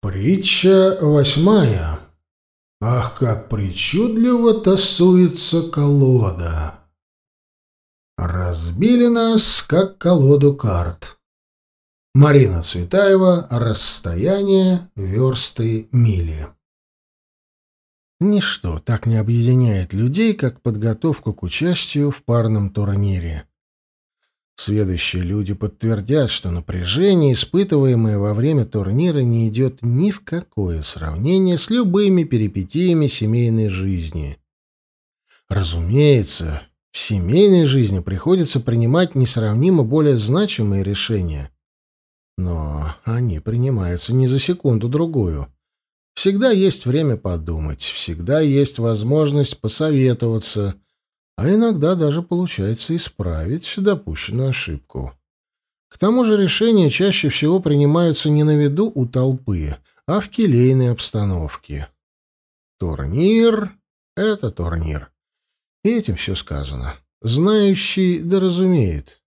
Притча 8. Ах, как причудливо тасуется колода! Разбили нас, как колоду карт. Марина Цветаева. Расстояние, версты, мили. Ничто так не объединяет людей, как подготовка к участию в парном турнире. Сведущие люди подтвердят, что напряжение, испытываемое во время турнира, не идет ни в какое сравнение с любыми перипетиями семейной жизни. Разумеется, в семейной жизни приходится принимать несравнимо более значимые решения. Но они принимаются не за секунду-другую. Всегда есть время подумать, всегда есть возможность посоветоваться, а иногда даже получается исправить допущенную ошибку. К тому же решения чаще всего принимаются не на виду у толпы, а в келейной обстановке. Турнир — это турнир. И этим все сказано. Знающий да разумеет.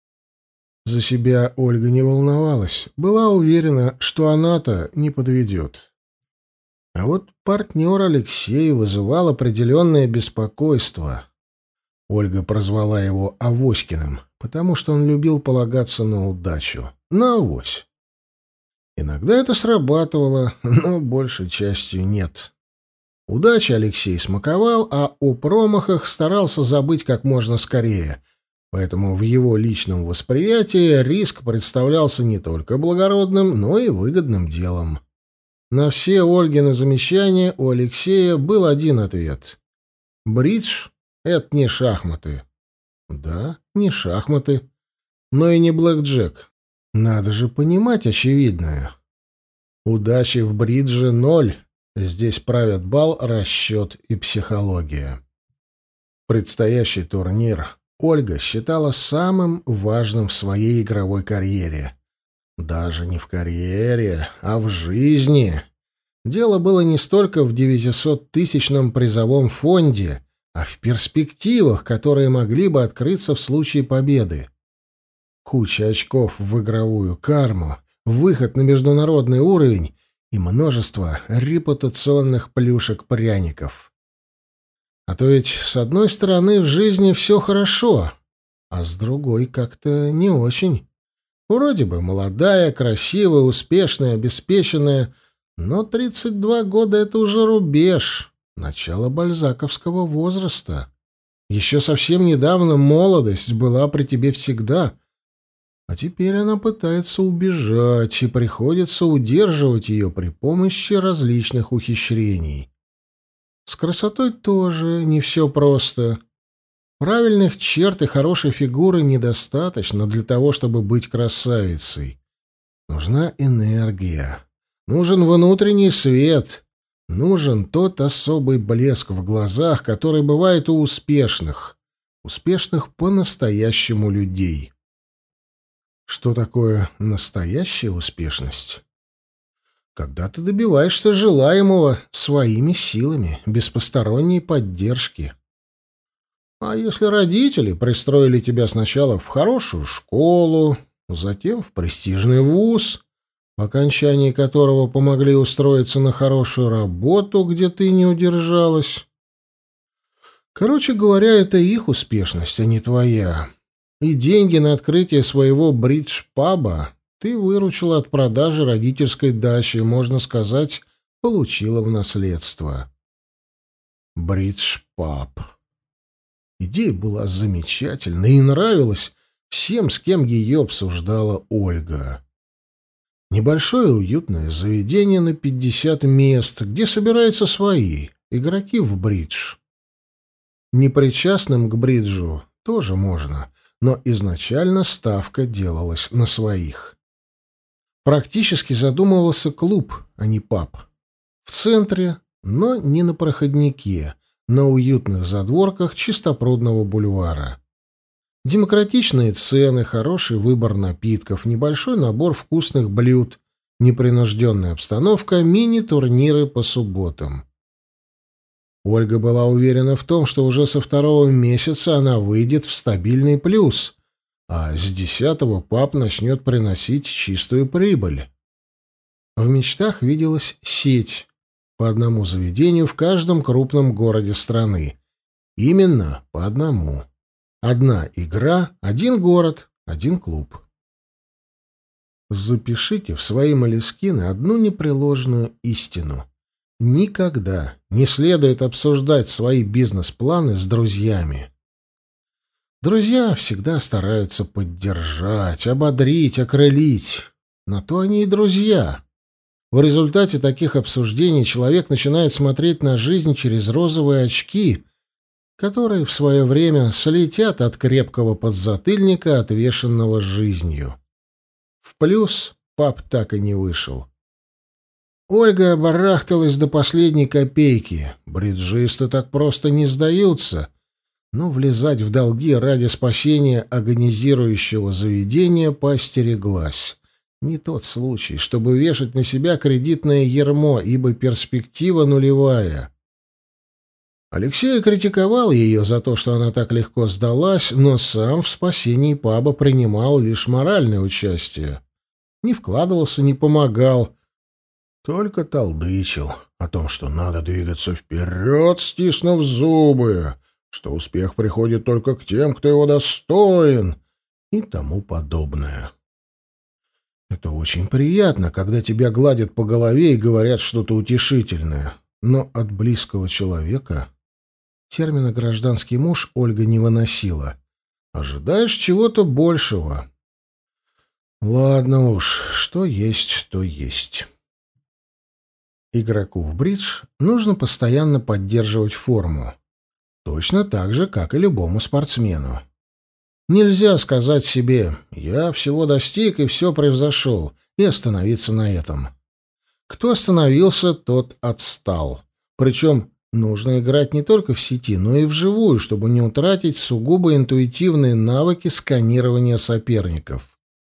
За себя Ольга не волновалась, была уверена, что она-то не подведет. А вот партнер Алексей вызывал определенное беспокойство. Ольга прозвала его Авоськиным, потому что он любил полагаться на удачу, на авось. Иногда это срабатывало, но большей частью нет. Удачи Алексей смаковал, а о промахах старался забыть как можно скорее, поэтому в его личном восприятии риск представлялся не только благородным, но и выгодным делом. На все Ольгины замечания у Алексея был один ответ. Бридж — это не шахматы. Да, не шахматы, но и не блэкджек. Надо же понимать очевидное. Удачи в бридже — ноль. Здесь правят бал, расчет и психология. Предстоящий турнир Ольга считала самым важным в своей игровой карьере. Даже не в карьере, а в жизни. Дело было не столько в 900-тысячном призовом фонде, а в перспективах, которые могли бы открыться в случае победы. Куча очков в игровую карму, выход на международный уровень и множество репутационных плюшек-пряников. А то ведь, с одной стороны, в жизни все хорошо, а с другой как-то не очень. Вроде бы молодая, красивая, успешная, обеспеченная, но 32 года — это уже рубеж, начало бальзаковского возраста. Еще совсем недавно молодость была при тебе всегда, а теперь она пытается убежать, и приходится удерживать ее при помощи различных ухищрений. С красотой тоже не все просто. Правильных черт и хорошей фигуры недостаточно для того, чтобы быть красавицей. Нужна энергия, нужен внутренний свет, нужен тот особый блеск в глазах, который бывает у успешных по-настоящему людей. Что такое настоящая успешность? Когда ты добиваешься желаемого своими силами, без посторонней поддержки. А если родители пристроили тебя сначала в хорошую школу, затем в престижный вуз, по окончании которого помогли устроиться на хорошую работу, где ты не удержалась? Короче говоря, это их успешность, а не твоя. И деньги на открытие своего бридж-паба ты выручила от продажи родительской дачи, можно сказать, получила в наследство. Бридж-паб. Идея была замечательной и нравилась всем, с кем ее обсуждала Ольга. Небольшое уютное заведение на 50 мест, где собираются свои игроки в бридж. Непричастным к бриджу тоже можно, но изначально ставка делалась на своих. Практически задумывался клуб, а не паб. В центре, но не на проходнике, на уютных задворках чистопрудного бульвара. Демократичные цены, хороший выбор напитков, небольшой набор вкусных блюд, непринужденная обстановка, мини-турниры по субботам. Ольга была уверена в том, что уже со 2-го месяца она выйдет в стабильный плюс, а с 10-го паб начнет приносить чистую прибыль. В мечтах виделась сеть по одному заведению в каждом крупном городе страны. Именно по одному. Одна игра, один город, один клуб. Запишите в свои молескины одну непреложную истину. Никогда не следует обсуждать свои бизнес-планы с друзьями. Друзья всегда стараются поддержать, ободрить, окрылить. На то они и друзья. В результате таких обсуждений человек начинает смотреть на жизнь через розовые очки, которые в свое время слетят от крепкого подзатыльника, отвешенного жизнью. В плюс пап так и не вышел. Ольга барахталась до последней копейки. Бриджисты так просто не сдаются. Но влезать в долги ради спасения агонизирующего заведения поостереглась. Не тот случай, чтобы вешать на себя кредитное ярмо, ибо перспектива нулевая. Алексей критиковал ее за то, что она так легко сдалась, но сам в спасении паба принимал лишь моральное участие. Не вкладывался, не помогал, только толдычил о том, что надо двигаться вперед, стиснув зубы, что успех приходит только к тем, кто его достоин, и тому подобное. Это очень приятно, когда тебя гладят по голове и говорят что-то утешительное, но от близкого человека термина «гражданский муж» Ольга не выносила. Ожидаешь чего-то большего. Ладно уж, что есть, то есть. Игроку в бридж нужно постоянно поддерживать форму. Точно так же, как и любому спортсмену. Нельзя сказать себе «я всего достиг и все превзошел» и остановиться на этом. Кто остановился, тот отстал. Причем нужно играть не только в сети, но и вживую, чтобы не утратить сугубо интуитивные навыки сканирования соперников.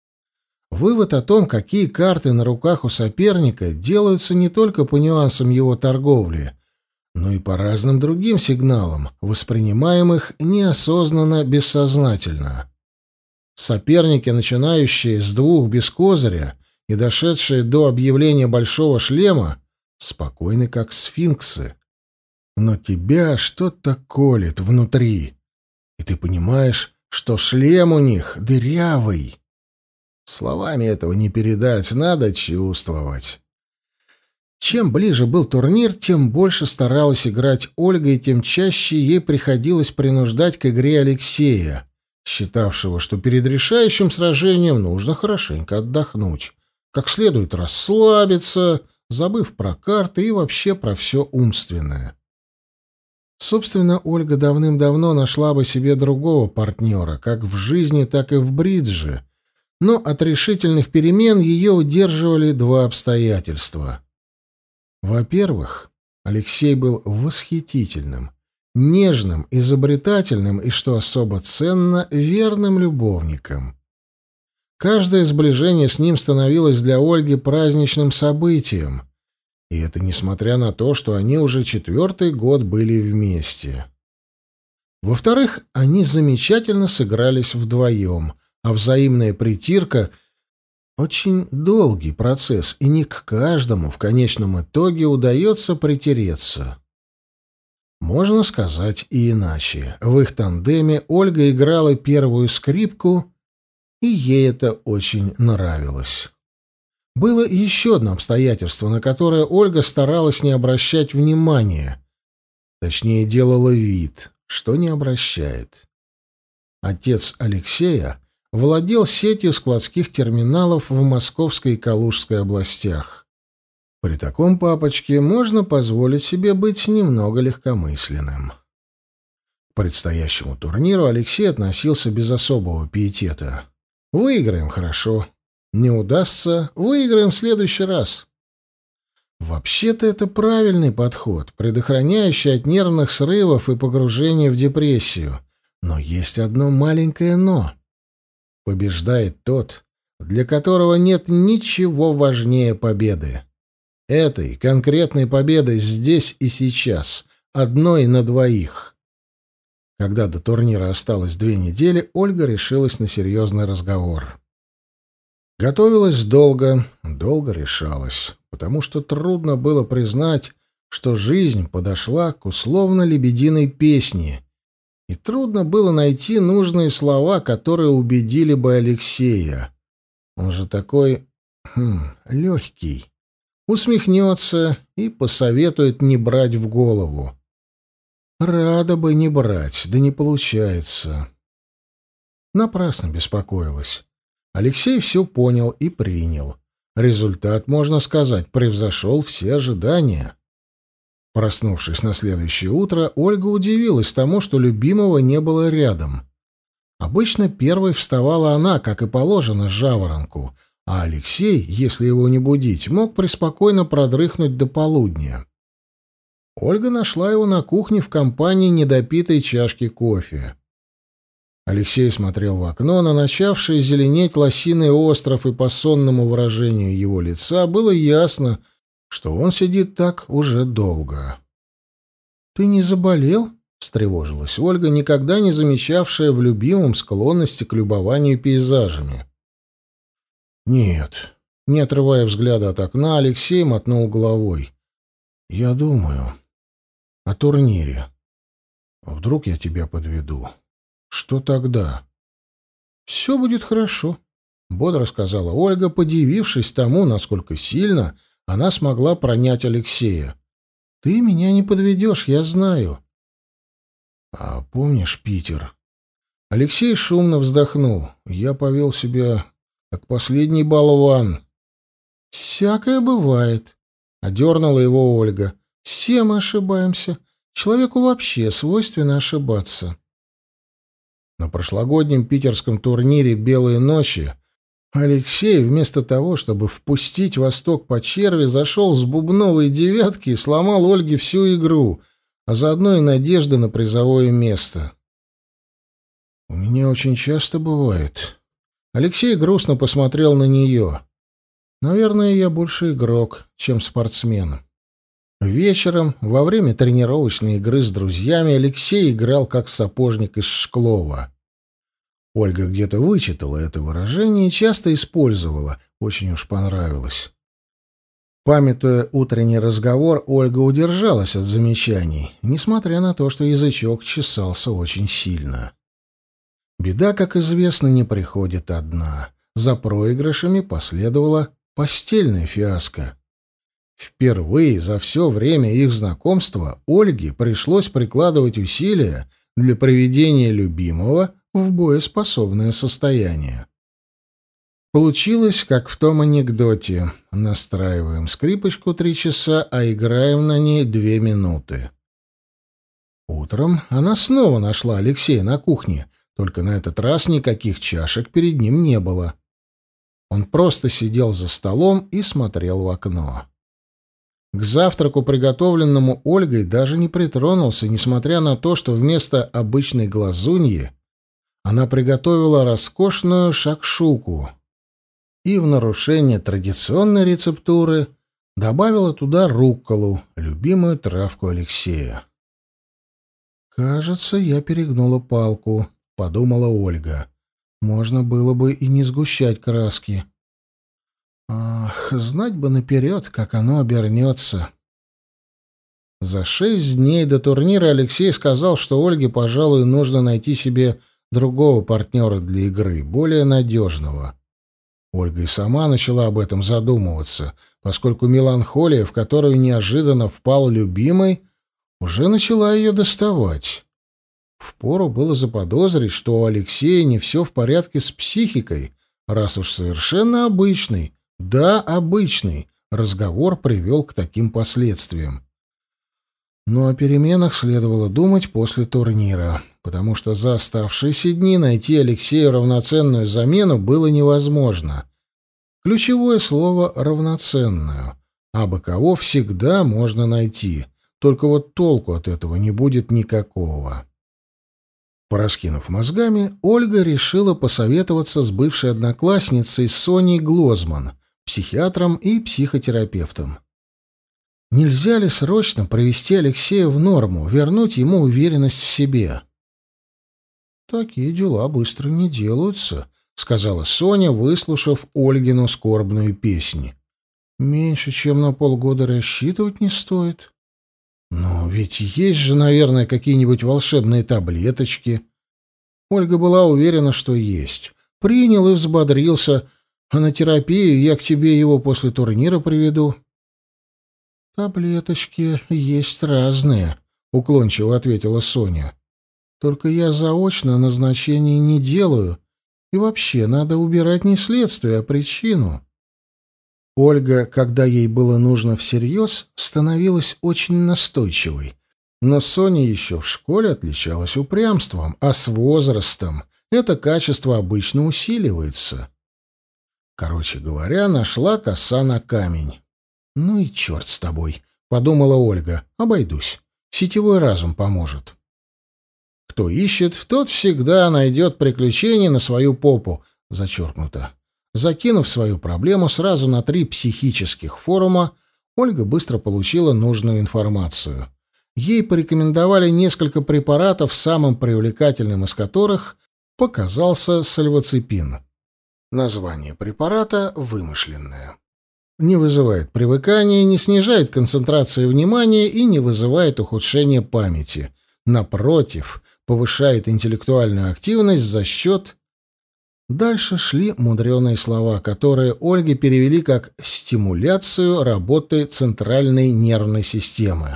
Вывод о том, какие карты на руках у соперника, делаются не только по нюансам его торговли, но и по разным другим сигналам, воспринимаемых неосознанно, бессознательно. Соперники, начинающие с двух без козыря и дошедшие до объявления большого шлема, спокойны, как сфинксы. Но тебя что-то колет внутри, и ты понимаешь, что шлем у них дырявый. Словами этого не передать, надо чувствовать. Чем ближе был турнир, тем больше старалась играть Ольга, и тем чаще ей приходилось принуждать к игре Алексея, считавшего, что перед решающим сражением нужно хорошенько отдохнуть, как следует расслабиться, забыв про карты и вообще про все умственное. Собственно, Ольга давным-давно нашла бы себе другого партнера, как в жизни, так и в бридже, но от решительных перемен ее удерживали два обстоятельства. Во-первых, Алексей был восхитительным, нежным, изобретательным и, что особо ценно, верным любовником. Каждое сближение с ним становилось для Ольги праздничным событием, и это несмотря на то, что они уже 4-й год были вместе. Во-вторых, они замечательно сыгрались вдвоем, а взаимная притирка — очень долгий процесс, и не к каждому в конечном итоге удается притереться. Можно сказать и иначе. В их тандеме Ольга играла первую скрипку, и ей это очень нравилось. Было еще одно обстоятельство, на которое Ольга старалась не обращать внимания. Точнее, делала вид, что не обращает. Отец Алексея владел сетью складских терминалов в Московской и Калужской областях. При таком папочке можно позволить себе быть немного легкомысленным. К предстоящему турниру Алексей относился без особого пиетета. «Выиграем — хорошо. Не удастся — выиграем в следующий раз». Вообще-то это правильный подход, предохраняющий от нервных срывов и погружения в депрессию. Но есть одно маленькое «но». Побеждает тот, для которого нет ничего важнее победы. Этой конкретной победы здесь и сейчас, одной на двоих. Когда до турнира осталось 2 недели, Ольга решилась на серьезный разговор. Готовилась долго, долго решалась, потому что трудно было признать, что жизнь подошла к условно-лебединой песне, и трудно было найти нужные слова, которые убедили бы Алексея. Он же такой, легкий. Усмехнется и посоветует не брать в голову. Рада бы не брать, да не получается. Напрасно беспокоилась. Алексей все понял и принял. Результат, можно сказать, превзошел все ожидания. Проснувшись на следующее утро, Ольга удивилась тому, что любимого не было рядом. Обычно первой вставала она, как и положено, жаворонку, а Алексей, если его не будить, мог преспокойно продрыхнуть до полудня. Ольга нашла его на кухне в компании недопитой чашки кофе. Алексей смотрел в окно на начавший зеленеть лосиный остров, и по сонному выражению его лица было ясно, что он сидит так уже долго. «Ты не заболел?» — встревожилась Ольга, никогда не замечавшая в любимом склонности к любованию пейзажами. «Нет», — не отрывая взгляда от окна, Алексей мотнул головой. «Я думаю о турнире. Вдруг я тебя подведу. Что тогда?» «Все будет хорошо», — бодро сказала Ольга, подивившись тому, насколько сильно она смогла пронять Алексея. «Ты меня не подведешь, я знаю». «А помнишь Питер?» Алексей шумно вздохнул. «Я повел себя как последний болван». «Всякое бывает», — одернула его Ольга. «Все мы ошибаемся. Человеку вообще свойственно ошибаться». На прошлогоднем питерском турнире «Белые ночи» Алексей, вместо того, чтобы впустить Восток по черви, зашел с бубновой девятки и сломал Ольге всю игру, а заодно и надежды на призовое место. «У меня очень часто бывает». Алексей грустно посмотрел на нее. «Наверное, я больше игрок, чем спортсмен». Вечером, во время тренировочной игры с друзьями, Алексей играл как сапожник из Шклова. Ольга где-то вычитала это выражение и часто использовала, очень уж понравилось. Памятуя утренний разговор, Ольга удержалась от замечаний, несмотря на то, что язычок чесался очень сильно. Беда, как известно, не приходит одна. За проигрышами последовала постельная фиаско. Впервые за все время их знакомства Ольге пришлось прикладывать усилия для приведения любимого в боеспособное состояние. Получилось, как в том анекдоте: настраиваем скрипочку 3 часа, а играем на ней 2 минуты. Утром она снова нашла Алексея на кухне, только на этот раз никаких чашек перед ним не было. Он просто сидел за столом и смотрел в окно. К завтраку, приготовленному Ольгой, даже не притронулся, несмотря на то, что вместо обычной глазуньи она приготовила роскошную шакшуку и в нарушение традиционной рецептуры добавила туда рукколу, любимую травку Алексея. «Кажется, я перегнула палку», — подумала Ольга. «Можно было бы и не сгущать краски. Ах, знать бы наперед, как оно обернется». За 6 дней до турнира Алексей сказал, что Ольге, пожалуй, нужно найти себе другого партнера для игры, более надежного. Ольга и сама начала об этом задумываться, поскольку меланхолия, в которую неожиданно впал любимый, уже начала ее доставать. Впору было заподозрить, что у Алексея не все в порядке с психикой, раз уж совершенно обычный, да, обычный, разговор привел к таким последствиям. Но о переменах следовало думать после турнира, потому что за оставшиеся дни найти Алексею равноценную замену было невозможно. Ключевое слово «равноценную», абы кого всегда можно найти, только вот толку от этого не будет никакого. Пораскинув мозгами, Ольга решила посоветоваться с бывшей одноклассницей Соней Глозман, психиатром и психотерапевтом. Нельзя ли срочно привести Алексея в норму, вернуть ему уверенность в себе? «Такие дела быстро не делаются», — сказала Соня, выслушав Ольгину скорбную песнь. «Меньше, чем на полгода рассчитывать не стоит. Но ведь есть же, наверное, какие-нибудь волшебные таблеточки». Ольга была уверена, что есть. Принял и взбодрился. А на терапию я к тебе его после турнира приведу. «Таблеточки есть разные», — уклончиво ответила Соня. «Только я заочно назначений не делаю. И вообще надо убирать не следствие, а причину». Ольга, когда ей было нужно всерьез, становилась очень настойчивой. Но Соня еще в школе отличалась упрямством, а с возрастом это качество обычно усиливается. Короче говоря, нашла коса на камень. «Ну и черт с тобой», — подумала Ольга, — «обойдусь. Сетевой разум поможет». «Кто ищет, тот всегда найдет приключения на свою попу», зачеркнуто. Закинув свою проблему сразу на 3 психических форума, Ольга быстро получила нужную информацию. Ей порекомендовали несколько препаратов, самым привлекательным из которых показался сальвоцепин. Название препарата вымышленное. Не вызывает привыкания, не снижает концентрации внимания и не вызывает ухудшения памяти. Напротив, повышает интеллектуальную активность за счет... Дальше шли мудреные слова, которые Ольге перевели как «стимуляцию работы центральной нервной системы».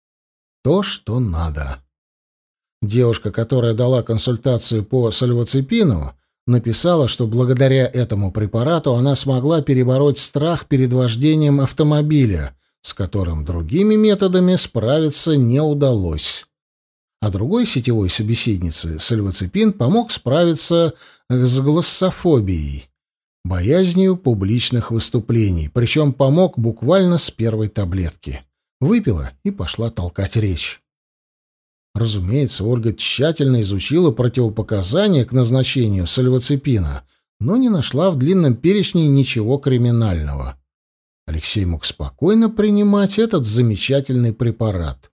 То, что надо. Девушка, которая дала консультацию по сальвоцепину, написала, что благодаря этому препарату она смогла перебороть страх перед вождением автомобиля, с которым другими методами справиться не удалось. А другой сетевой собеседнице сальвоцепин помог справиться с глоссофобией, боязнью публичных выступлений, причем помог буквально с первой таблетки. Выпила и пошла толкать речь. Разумеется, Ольга тщательно изучила противопоказания к назначению сальвоцепина, но не нашла в длинном перечне ничего криминального. Алексей мог спокойно принимать этот замечательный препарат.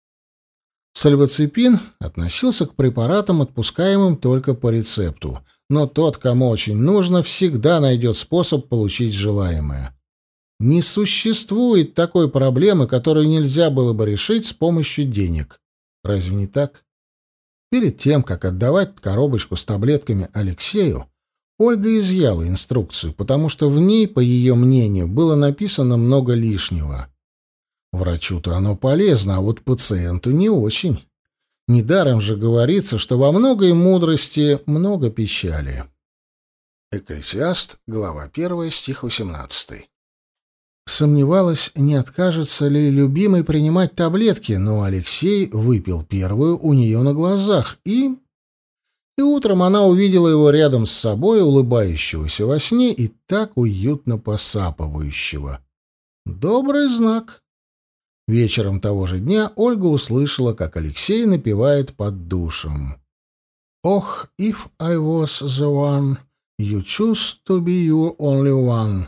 Сальвоцепин относился к препаратам, отпускаемым только по рецепту, но тот, кому очень нужно, всегда найдет способ получить желаемое. Не существует такой проблемы, которую нельзя было бы решить с помощью денег. Разве не так? Перед тем, как отдавать коробочку с таблетками Алексею, Ольга изъяла инструкцию, потому что в ней, по ее мнению, было написано много лишнего. Врачу-то оно полезно, а вот пациенту не очень. Недаром же говорится, что во многой мудрости много печали. Экклесиаст, глава 1, стих 18. Сомневалась, не откажется ли любимый принимать таблетки, но Алексей выпил первую у нее на глазах, и утром она увидела его рядом с собой, улыбающегося во сне и так уютно посапывающего. Добрый знак. Вечером того же дня Ольга услышала, как Алексей напевает под душем. «Ох, if I was the one, you choose to be your only one».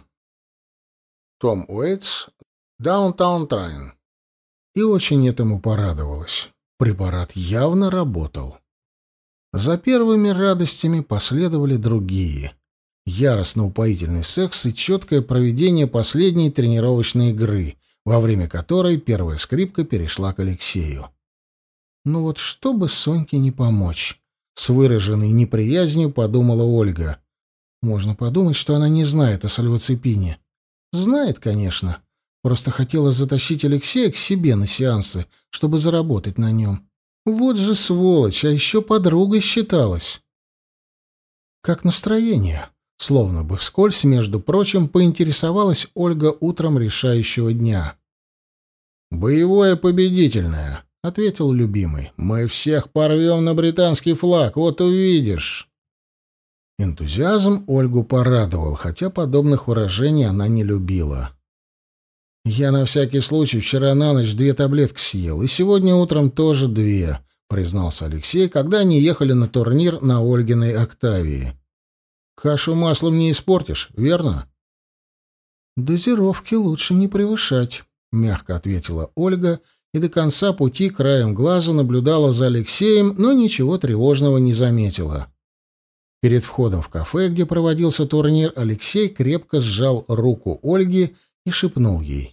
Том Уэйтс, «Downtown Train». И очень этому порадовалась. Препарат явно работал. За первыми радостями последовали другие. Яростно-упоительный секс и четкое проведение последней тренировочной игры, во время которой первая скрипка перешла к Алексею. «Ну вот что бы Соньке не помочь?» — с выраженной неприязнью подумала Ольга. «Можно подумать, что она не знает о сальвоцепине. Знает, конечно. Просто хотела затащить Алексея к себе на сеансы, чтобы заработать на нем. Вот же сволочь, а еще подругой считалась». «Как настроение?» Словно бы вскользь, между прочим, поинтересовалась Ольга утром решающего дня. «Боевое победительное», — ответил любимый. «Мы всех порвем на британский флаг, вот увидишь». Энтузиазм Ольгу порадовал, хотя подобных выражений она не любила. «Я на всякий случай вчера на ночь 2 таблетки съел, и сегодня утром тоже 2», — признался Алексей, когда они ехали на турнир на Ольгиной «Октавии». «Кашу маслом не испортишь, верно?» «Дозировки лучше не превышать», — мягко ответила Ольга и до конца пути краем глаза наблюдала за Алексеем, но ничего тревожного не заметила. Перед входом в кафе, где проводился турнир, Алексей крепко сжал руку Ольги и шепнул ей: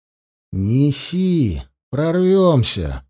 «Неси, прорвемся».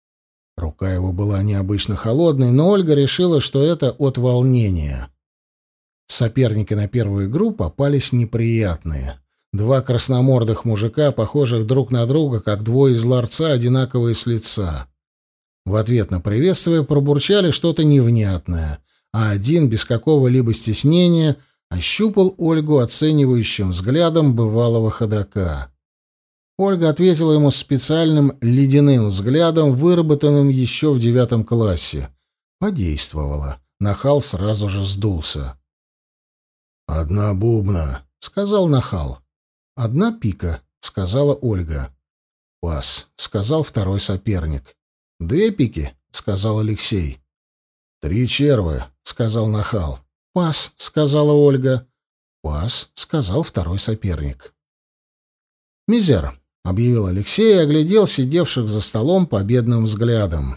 Рука его была необычно холодной, но Ольга решила, что это от волнения. Соперники на первую игру попались неприятные. Два красномордых мужика, похожих друг на друга, как двое из ларца, одинаковые с лица. В ответ на приветствие пробурчали что-то невнятное, а один, без какого-либо стеснения, ощупал Ольгу оценивающим взглядом бывалого ходока. Ольга ответила ему специальным ледяным взглядом, выработанным еще в 9 классе. Подействовало. Нахал сразу же сдулся. «Одна бубна», — сказал Нахал. «Одна пика», — сказала Ольга. «Пас», — сказал второй соперник. «Две пики», — сказал Алексей. «Три червы», — сказал Нахал. «Пас», — сказала Ольга. «Пас», — сказал второй соперник. «Мизер», — объявил Алексей и оглядел сидевших за столом победным взглядом.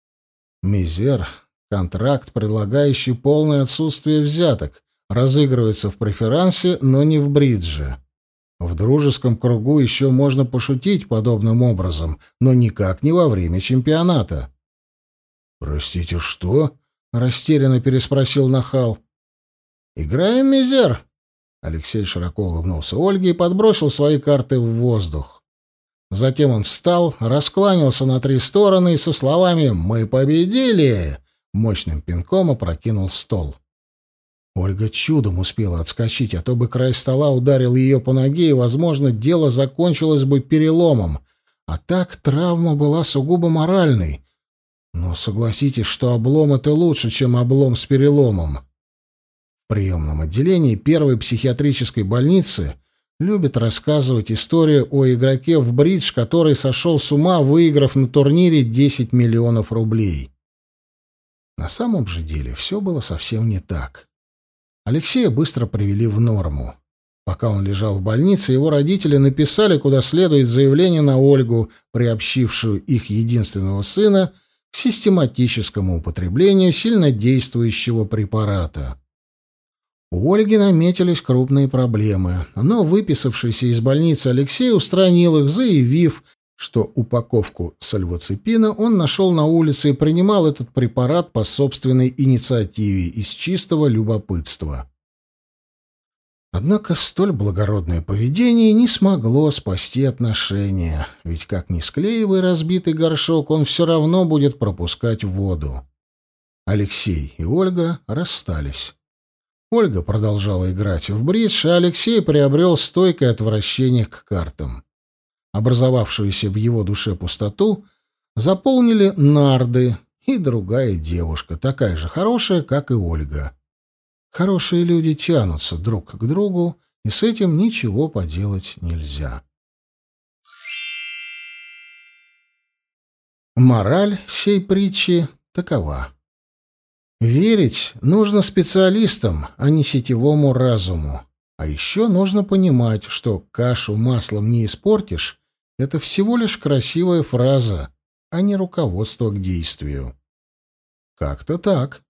«Мизер — контракт, предлагающий полное отсутствие взяток, разыгрывается в преферансе, но не в бридже. В дружеском кругу еще можно пошутить подобным образом, но никак не во время чемпионата». «Простите, что?» — растерянно переспросил Нахал. «Играем, мизер?» Алексей широко улыбнулся Ольге и подбросил свои карты в воздух. Затем он встал, раскланялся на 3 стороны и со словами «Мы победили!» мощным пинком опрокинул стол. Ольга чудом успела отскочить, а то бы край стола ударил ее по ноге, и, возможно, дело закончилось бы переломом. А так травма была сугубо моральной. Но согласитесь, что облом — это лучше, чем облом с переломом. В приемном отделении первой психиатрической больницы любят рассказывать историю о игроке в бридж, который сошел с ума, выиграв на турнире 10 миллионов рублей. На самом же деле все было совсем не так. Алексея быстро привели в норму. Пока он лежал в больнице, его родители написали куда следует заявление на Ольгу, приобщившую их единственного сына к систематическому употреблению сильнодействующего препарата. У Ольги наметились крупные проблемы, но выписавшийся из больницы Алексей устранил их, заявив, что упаковку сальвоцепина он нашел на улице и принимал этот препарат по собственной инициативе из чистого любопытства. Однако столь благородное поведение не смогло спасти отношения, ведь как ни склеивай разбитый горшок, он все равно будет пропускать воду. Алексей и Ольга расстались. Ольга продолжала играть в бридж, а Алексей приобрел стойкое отвращение к картам. Образовавшуюся в его душе пустоту заполнили нарды и другая девушка, такая же хорошая, как и Ольга. Хорошие люди тянутся друг к другу, и с этим ничего поделать нельзя. Мораль сей притчи такова. Верить нужно специалистам, а не сетевому разуму. А еще нужно понимать, что кашу маслом не испортишь — это всего лишь красивая фраза, а не руководство к действию. Как-то так.